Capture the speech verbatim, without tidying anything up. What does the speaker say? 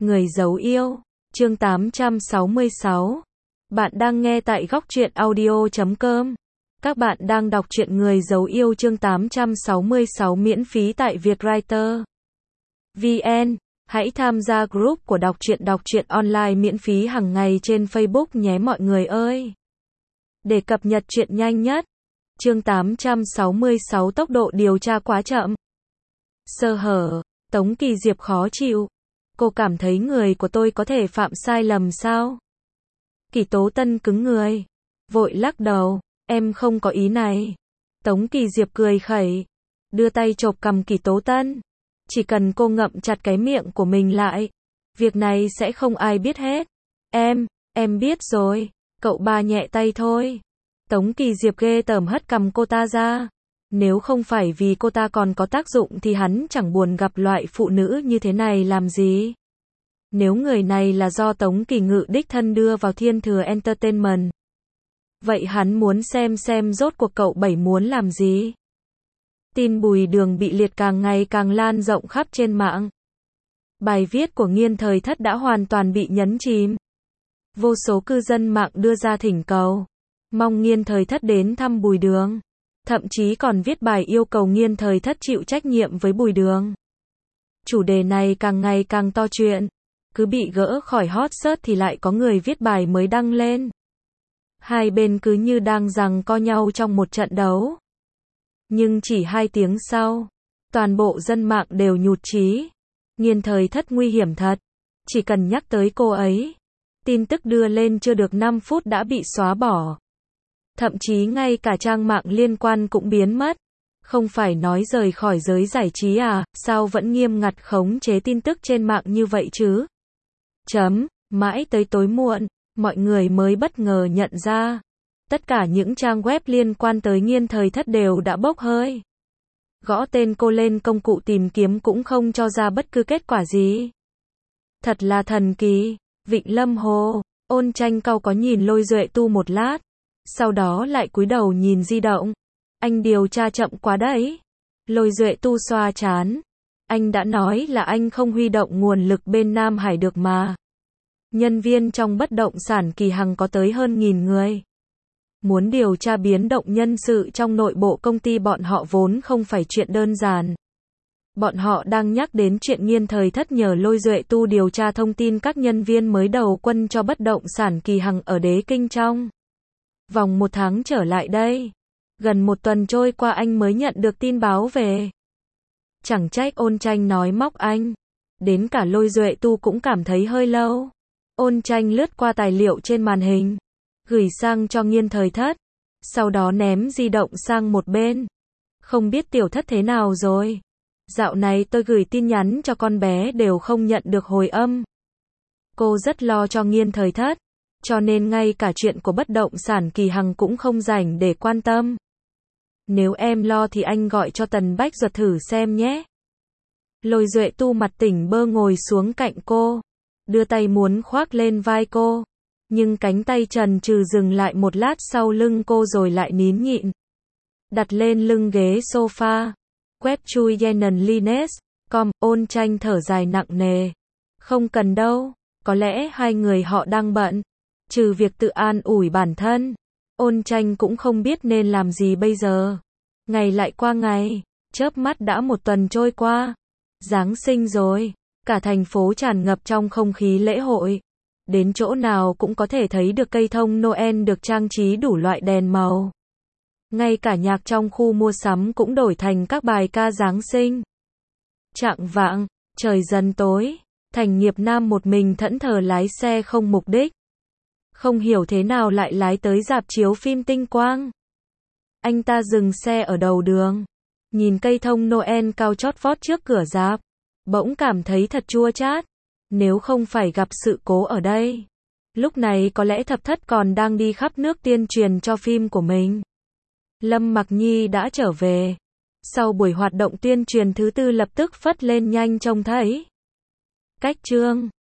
Người giấu yêu, chương tám trăm sáu mươi sáu. Bạn đang nghe tại góc truyện audio chấm com. Các bạn đang đọc truyện Người giấu yêu chương tám trăm sáu mươi sáu miễn phí tại Vietwriter chấm vn. Hãy tham gia group của đọc truyện đọc truyện online miễn phí hàng ngày trên Facebook nhé mọi người ơi. Để cập nhật truyện nhanh nhất. Chương tám trăm sáu mươi sáu tốc độ điều tra quá chậm. Sơ hở, Tống Kỳ Diệp khó chịu. Cô cảm thấy người của tôi có thể phạm sai lầm sao? Kỳ Tố Tân cứng người. Vội lắc đầu, em không có ý này. Tống Kỳ Diệp cười khẩy. Đưa tay chộp cằm Kỳ Tố Tân. Chỉ cần cô ngậm chặt cái miệng của mình lại. Việc này sẽ không ai biết hết. Em, em biết rồi. Cậu ba nhẹ tay thôi. Tống Kỳ Diệp ghê tởm hất cằm cô ta ra. Nếu không phải vì cô ta còn có tác dụng thì hắn chẳng buồn gặp loại phụ nữ như thế này làm gì. Nếu người này là do Tống Kỳ Ngự đích thân đưa vào Thiên Thừa Entertainment, vậy hắn muốn xem xem rốt cuộc cậu bảy muốn làm gì. Tin Bùi Đường bị liệt càng ngày càng lan rộng khắp trên mạng. Bài viết của Nghiên Thời Thất đã hoàn toàn bị nhấn chìm. Vô số cư dân mạng đưa ra thỉnh cầu, mong Nghiên Thời Thất đến thăm Bùi Đường. Thậm chí còn viết bài yêu cầu Nghiên Thời Thất chịu trách nhiệm với Bùi Đường. Chủ đề này càng ngày càng to chuyện. Cứ bị gỡ khỏi hot search thì lại có người viết bài mới đăng lên. Hai bên cứ như đang giằng co nhau trong một trận đấu. Nhưng chỉ hai tiếng sau, toàn bộ dân mạng đều nhụt chí. Nghiên Thời Thất nguy hiểm thật. Chỉ cần nhắc tới cô ấy, tin tức đưa lên chưa được năm phút đã bị xóa bỏ. Thậm chí ngay cả trang mạng liên quan cũng biến mất. Không phải nói rời khỏi giới giải trí à, sao vẫn nghiêm ngặt khống chế tin tức trên mạng như vậy chứ? Chấm, mãi tới tối muộn, mọi người mới bất ngờ nhận ra. Tất cả những trang web liên quan tới Nghiên Thời Thất đều đã bốc hơi. Gõ tên cô lên công cụ tìm kiếm cũng không cho ra bất cứ kết quả gì. Thật là thần kỳ. Vịnh Lâm Hồ, Ôn Tranh cau có nhìn Lôi Duệ Tu một lát. Sau đó lại cúi đầu nhìn di động. Anh điều tra chậm quá đấy. Lôi Duệ Tu xoa trán. Anh đã nói là anh không huy động nguồn lực bên Nam Hải được mà. Nhân viên trong bất động sản Kỳ Hằng có tới hơn nghìn người. Muốn điều tra biến động nhân sự trong nội bộ công ty bọn họ vốn không phải chuyện đơn giản. Bọn họ đang nhắc đến chuyện Nghiên Thời Thất nhờ Lôi Duệ Tu điều tra thông tin các nhân viên mới đầu quân cho bất động sản Kỳ Hằng ở Đế Kinh trong vòng một tháng trở lại đây. Gần một tuần trôi qua anh mới nhận được tin báo về. Chẳng trách Ôn Tranh nói móc anh. Đến cả Lôi Duệ Tu cũng cảm thấy hơi lâu. Ôn Tranh lướt qua tài liệu trên màn hình, gửi sang cho Nghiên Thời Thất. Sau đó ném di động sang một bên. Không biết Tiểu Thất thế nào rồi? Dạo này tôi gửi tin nhắn cho con bé đều không nhận được hồi âm. Cô rất lo cho Nghiên Thời Thất. Cho nên ngay cả chuyện của bất động sản Kỳ Hằng cũng không rảnh để quan tâm. Nếu em lo thì anh gọi cho Tần Bách Duật thử xem nhé. Lôi Duệ Tu mặt tỉnh bơ ngồi xuống cạnh cô. Đưa tay muốn khoác lên vai cô. Nhưng cánh tay trần trừ dừng lại một lát sau lưng cô rồi lại nín nhịn. Đặt lên lưng ghế sofa. Web chui Yenan Lines. Com, Ôn Tranh thở dài nặng nề. Không cần đâu. Có lẽ hai người họ đang bận. Trừ việc tự an ủi bản thân, Ôn Tranh cũng không biết nên làm gì bây giờ. Ngày lại qua ngày, chớp mắt đã một tuần trôi qua. Giáng sinh rồi, cả thành phố tràn ngập trong không khí lễ hội. Đến chỗ nào cũng có thể thấy được cây thông Noel được trang trí đủ loại đèn màu. Ngay cả nhạc trong khu mua sắm cũng đổi thành các bài ca Giáng sinh. Chạng vạng, trời dần tối, Thành Nghiệp Nam một mình thẫn thờ lái xe không mục đích. Không hiểu thế nào lại lái tới rạp chiếu phim Tinh Quang. Anh ta dừng xe ở đầu đường. Nhìn cây thông Noel cao chót vót trước cửa rạp. Bỗng cảm thấy thật chua chát. Nếu không phải gặp sự cố ở đây. Lúc này có lẽ Thập Thất còn đang đi khắp nước tuyên truyền cho phim của mình. Lâm Mặc Nhi đã trở về. Sau buổi hoạt động tuyên truyền thứ tư lập tức phất lên nhanh trông thấy. Cách chương.